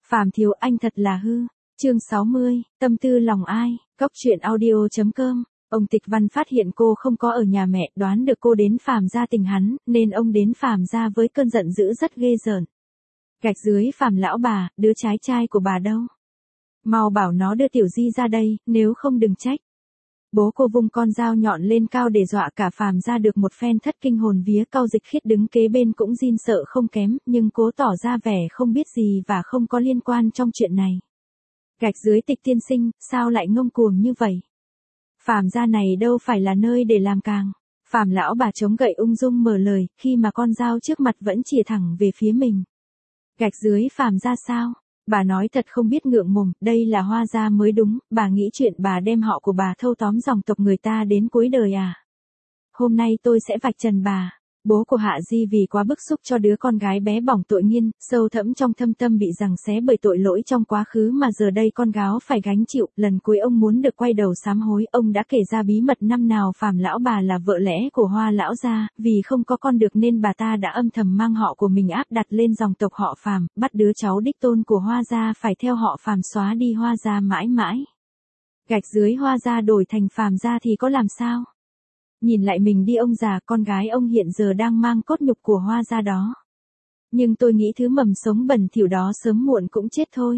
Phàm thiếu anh thật là hư. Chương 60, tâm tư lòng ai, Cóc truyện audio.com. Ông Tịch Văn phát hiện cô không có ở nhà mẹ, đoán được cô đến Phàm gia tình hắn, nên ông đến Phàm gia với cơn giận dữ rất ghê rợn. Gạch dưới Phàm lão bà, đứa trái trai của bà đâu? Mau bảo nó đưa Tiểu Di ra đây, nếu không đừng trách. Bố cô vung con dao nhọn lên cao để dọa cả Phàm gia được một phen thất kinh hồn vía. Cao Dịch Khiết đứng kế bên cũng run sợ không kém, nhưng cố tỏ ra vẻ không biết gì và không có liên quan trong chuyện này. Gạch dưới Tịch tiên sinh, sao lại ngông cuồng như vậy? Phàm gia này đâu phải là nơi để làm càng. Phàm lão bà chống gậy ung dung mở lời, khi mà con dao trước mặt vẫn chìa thẳng về phía mình. Gạch dưới Phàm gia sao? Bà nói thật không biết ngượng mồm, đây là Hoa gia mới đúng, bà nghĩ chuyện bà đem họ của bà thâu tóm dòng tộc người ta đến cuối đời à? Hôm nay tôi sẽ vạch trần bà. Bố của Hạ Di vì quá bức xúc cho đứa con gái bé bỏng tội nghiên, sâu thẫm trong thâm tâm bị giằng xé bởi tội lỗi trong quá khứ mà giờ đây con gáo phải gánh chịu. Lần cuối ông muốn được quay đầu sám hối, ông đã kể ra bí mật năm nào Phàm lão bà là vợ lẽ của Hoa lão gia, vì không có con được nên bà ta đã âm thầm mang họ của mình áp đặt lên dòng tộc họ Phàm, bắt đứa cháu đích tôn của Hoa gia phải theo họ Phàm xóa đi Hoa gia mãi mãi. Gạch dưới Hoa gia đổi thành Phàm gia thì có làm sao? Nhìn lại mình đi ông già, con gái ông hiện giờ đang mang cốt nhục của Hoa gia đó. Nhưng tôi nghĩ thứ mầm sống bẩn thỉu đó sớm muộn cũng chết thôi.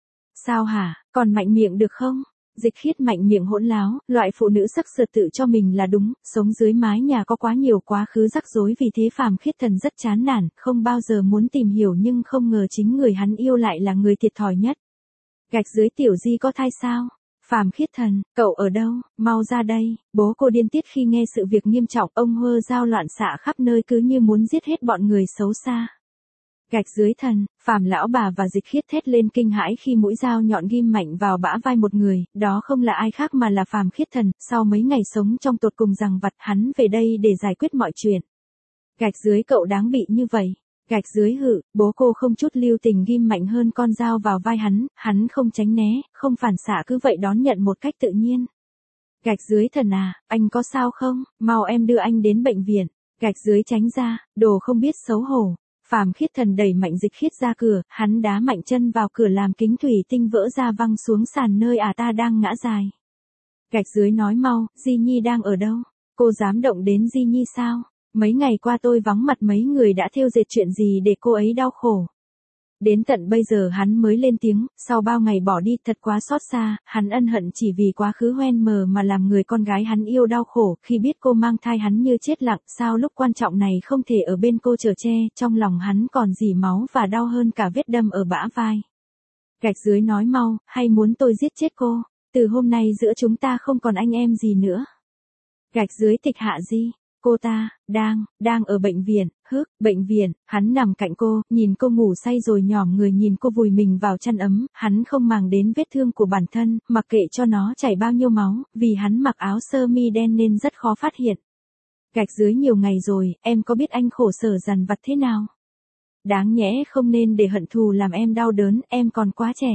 Sao hả, còn mạnh miệng được không? Dịch Khiết mạnh miệng hỗn láo, loại phụ nữ sắc sược tự cho mình là đúng, sống dưới mái nhà có quá nhiều quá khứ rắc rối, vì thế Phàm Khiết Thần rất chán nản, không bao giờ muốn tìm hiểu, nhưng không ngờ chính người hắn yêu lại là người thiệt thòi nhất. Gạch dưới Tiểu Di có thai sao? Phàm Khiết Thần, cậu ở đâu, mau ra đây. Bố cô điên tiết khi nghe sự việc nghiêm trọng, ông hơ dao loạn xạ khắp nơi cứ như muốn giết hết bọn người xấu xa. Gạch dưới Thần, Phàm lão bà và Dịch Khiết thét lên kinh hãi khi mũi dao nhọn ghim mạnh vào bả vai một người, đó không là ai khác mà là Phàm Khiết Thần. Sau mấy ngày sống trong tột cùng giằng vặt, hắn về đây để giải quyết mọi chuyện. Gạch dưới cậu đáng bị như vậy. Gạch dưới hự, bố cô không chút lưu tình ghim mạnh hơn con dao vào vai hắn không tránh né, không phản xạ, cứ vậy đón nhận một cách tự nhiên. Gạch dưới Thần à, anh có sao không, mau em đưa anh đến bệnh viện. Gạch dưới tránh ra, đồ không biết xấu hổ. Phàm Khiết Thần đẩy mạnh Dịch Khiết ra cửa, hắn đá mạnh chân vào cửa làm kính thủy tinh vỡ ra văng xuống sàn nơi ta đang ngã dài. Gạch dưới nói mau, Di Nhi đang ở đâu? Cô dám động đến Di Nhi sao? Mấy ngày qua tôi vắng mặt, mấy người đã thêu dệt chuyện gì để cô ấy đau khổ. Đến tận bây giờ hắn mới lên tiếng, sau bao ngày bỏ đi thật quá xót xa, hắn ân hận chỉ vì quá khứ hoen mờ mà làm người con gái hắn yêu đau khổ. Khi biết cô mang thai hắn như chết lặng, sao lúc quan trọng này không thể ở bên cô chở che, trong lòng hắn còn dỉ máu và đau hơn cả vết đâm ở bả vai. Gạch dưới nói mau, hay muốn tôi giết chết cô? Từ hôm nay giữa chúng ta không còn anh em gì nữa. Gạch dưới Tịch Hạ Di. Cô ta, đang ở bệnh viện, bệnh viện, hắn nằm cạnh cô, nhìn cô ngủ say rồi nhòm người nhìn cô vùi mình vào chăn ấm, hắn không màng đến vết thương của bản thân, mặc kệ cho nó chảy bao nhiêu máu, vì hắn mặc áo sơ mi đen nên rất khó phát hiện. Gạch dưới nhiều ngày rồi, em có biết anh khổ sở dằn vặt thế nào? Đáng nhẽ không nên để hận thù làm em đau đớn, em còn quá trẻ.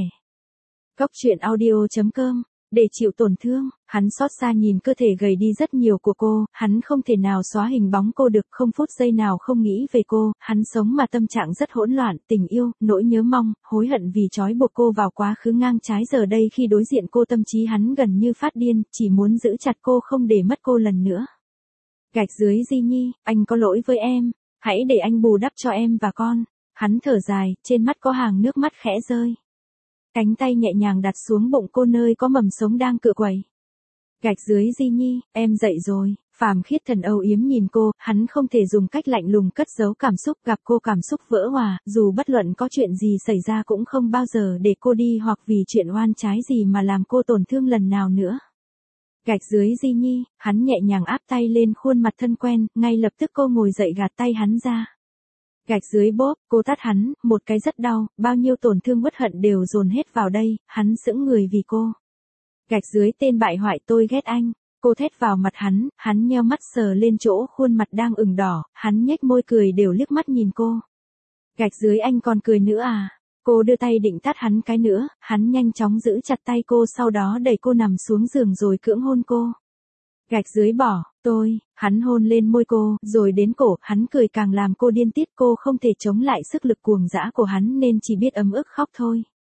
Cóc truyện audio.com. Để chịu tổn thương, hắn xót xa nhìn cơ thể gầy đi rất nhiều của cô, hắn không thể nào xóa hình bóng cô được, không phút giây nào không nghĩ về cô, hắn sống mà tâm trạng rất hỗn loạn, tình yêu, nỗi nhớ mong, hối hận vì trói buộc cô vào quá khứ ngang trái, giờ đây khi đối diện cô tâm trí hắn gần như phát điên, chỉ muốn giữ chặt cô không để mất cô lần nữa. Gạch dưới Di Nhi, anh có lỗi với em, hãy để anh bù đắp cho em và con. Hắn thở dài, trên mắt có hàng nước mắt khẽ rơi. Cánh tay nhẹ nhàng đặt xuống bụng cô nơi có mầm sống đang cựa quậy. Gạch dưới Di Nhi, em dậy rồi. Phàm Khiết Thần âu yếm nhìn cô, hắn không thể dùng cách lạnh lùng cất giấu cảm xúc, gặp cô cảm xúc vỡ hòa, dù bất luận có chuyện gì xảy ra cũng không bao giờ để cô đi hoặc vì chuyện oan trái gì mà làm cô tổn thương lần nào nữa. Gạch dưới Di Nhi, hắn nhẹ nhàng áp tay lên khuôn mặt thân quen, ngay lập tức cô ngồi dậy gạt tay hắn ra. Gạch dưới bóp, cô tát hắn, một cái rất đau, bao nhiêu tổn thương uất hận đều dồn hết vào đây, hắn sững người vì cô. Gạch dưới tên bại hoại, tôi ghét anh. Cô thét vào mặt hắn nheo mắt sờ lên chỗ khuôn mặt đang ửng đỏ, hắn nhếch môi cười đều liếc mắt nhìn cô. Gạch dưới anh còn cười nữa à? Cô đưa tay định tát hắn cái nữa, hắn nhanh chóng giữ chặt tay cô, sau đó đẩy cô nằm xuống giường rồi cưỡng hôn cô. Gạch dưới bỏ, hắn hôn lên môi cô, rồi đến cổ, hắn cười càng làm cô điên tiết, cô không thể chống lại sức lực cuồng dã của hắn nên chỉ biết ấm ức khóc thôi.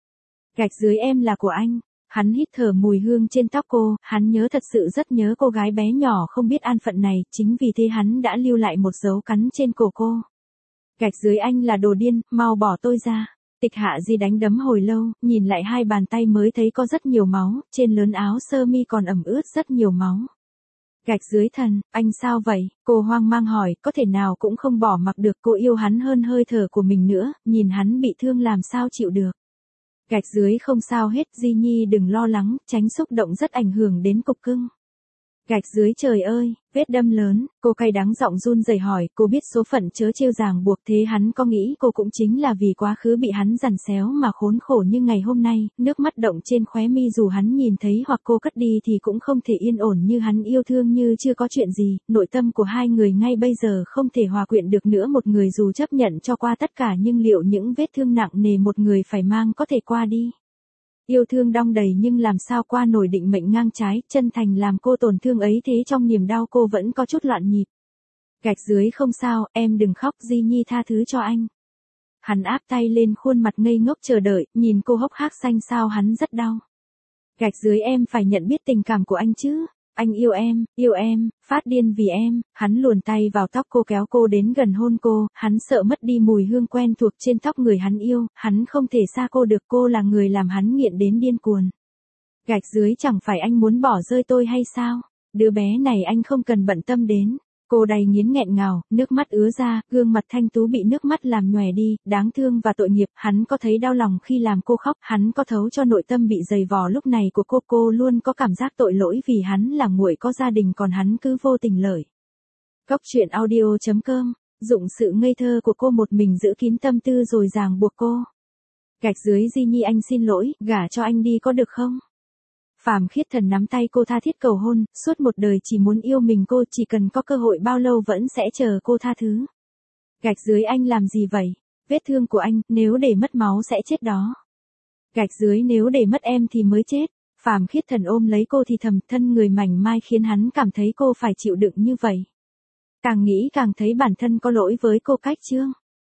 Gạch dưới em là của anh. Hắn hít thở mùi hương trên tóc cô, hắn nhớ thật sự rất nhớ cô gái bé nhỏ không biết an phận này, chính vì thế hắn đã lưu lại một dấu cắn trên cổ cô. Gạch dưới anh là đồ điên, mau bỏ tôi ra. Tịch Hạ Di đánh đấm hồi lâu, nhìn lại hai bàn tay mới thấy có rất nhiều máu, trên lớn áo sơ mi còn ẩm ướt rất nhiều máu. Gạch dưới thần, anh sao vậy? Cô hoang mang hỏi, có thể nào cũng không bỏ mặc được, cô yêu hắn hơn hơi thở của mình nữa, nhìn hắn bị thương làm sao chịu được. Gạch dưới không sao hết, Di Nhi đừng lo lắng, tránh xúc động rất ảnh hưởng đến cục cưng. Gạch dưới trời ơi, vết đâm lớn, cô cay đắng giọng run rẩy hỏi, cô biết số phận chớ trêu ràng buộc thế hắn có nghĩ cô cũng chính là vì quá khứ bị hắn giằn xéo mà khốn khổ như ngày hôm nay, nước mắt động trên khóe mi dù hắn nhìn thấy hoặc cô cất đi thì cũng không thể yên ổn như hắn yêu thương như chưa có chuyện gì, nội tâm của hai người ngay bây giờ không thể hòa quyện được nữa một người dù chấp nhận cho qua tất cả nhưng liệu những vết thương nặng nề một người phải mang có thể qua đi. Yêu thương đong đầy nhưng làm sao qua nổi định mệnh ngang trái, chân thành làm cô tổn thương ấy thế trong niềm đau cô vẫn có chút loạn nhịp. Gạch dưới không sao, em đừng khóc, Di Nhi tha thứ cho anh. Hắn áp tay lên khuôn mặt ngây ngốc chờ đợi, nhìn cô hốc hác xanh xao hắn rất đau. Gạch dưới em phải nhận biết tình cảm của anh chứ. Anh yêu em, phát điên vì em, hắn luồn tay vào tóc cô kéo cô đến gần hôn cô, hắn sợ mất đi mùi hương quen thuộc trên tóc người hắn yêu, hắn không thể xa cô được, cô là người làm hắn nghiện đến điên cuồng. Gạch dưới chẳng phải anh muốn bỏ rơi tôi hay sao? Đứa bé này anh không cần bận tâm đến. Cô đầy nghiến nghẹn ngào, nước mắt ứa ra, gương mặt thanh tú bị nước mắt làm nhòe đi, đáng thương và tội nghiệp, hắn có thấy đau lòng khi làm cô khóc, hắn có thấu cho nội tâm bị dày vò lúc này của cô luôn có cảm giác tội lỗi vì hắn là nguội có gia đình còn hắn cứ vô tình lợi. Cóc truyện audio.com, dụng sự ngây thơ của cô một mình giữ kín tâm tư rồi ràng buộc cô. Gạch dưới Di Nhi anh xin lỗi, gả cho anh đi có được không? Phàm Khiết Thần nắm tay cô tha thiết cầu hôn, suốt một đời chỉ muốn yêu mình cô, chỉ cần có cơ hội bao lâu vẫn sẽ chờ cô tha thứ. Gạch dưới anh làm gì vậy? Vết thương của anh, nếu để mất máu sẽ chết đó. Gạch dưới nếu để mất em thì mới chết. Phàm Khiết Thần ôm lấy cô thì thầm, thân người mảnh mai khiến hắn cảm thấy cô phải chịu đựng như vậy. Càng nghĩ càng thấy bản thân có lỗi với cô cách chương.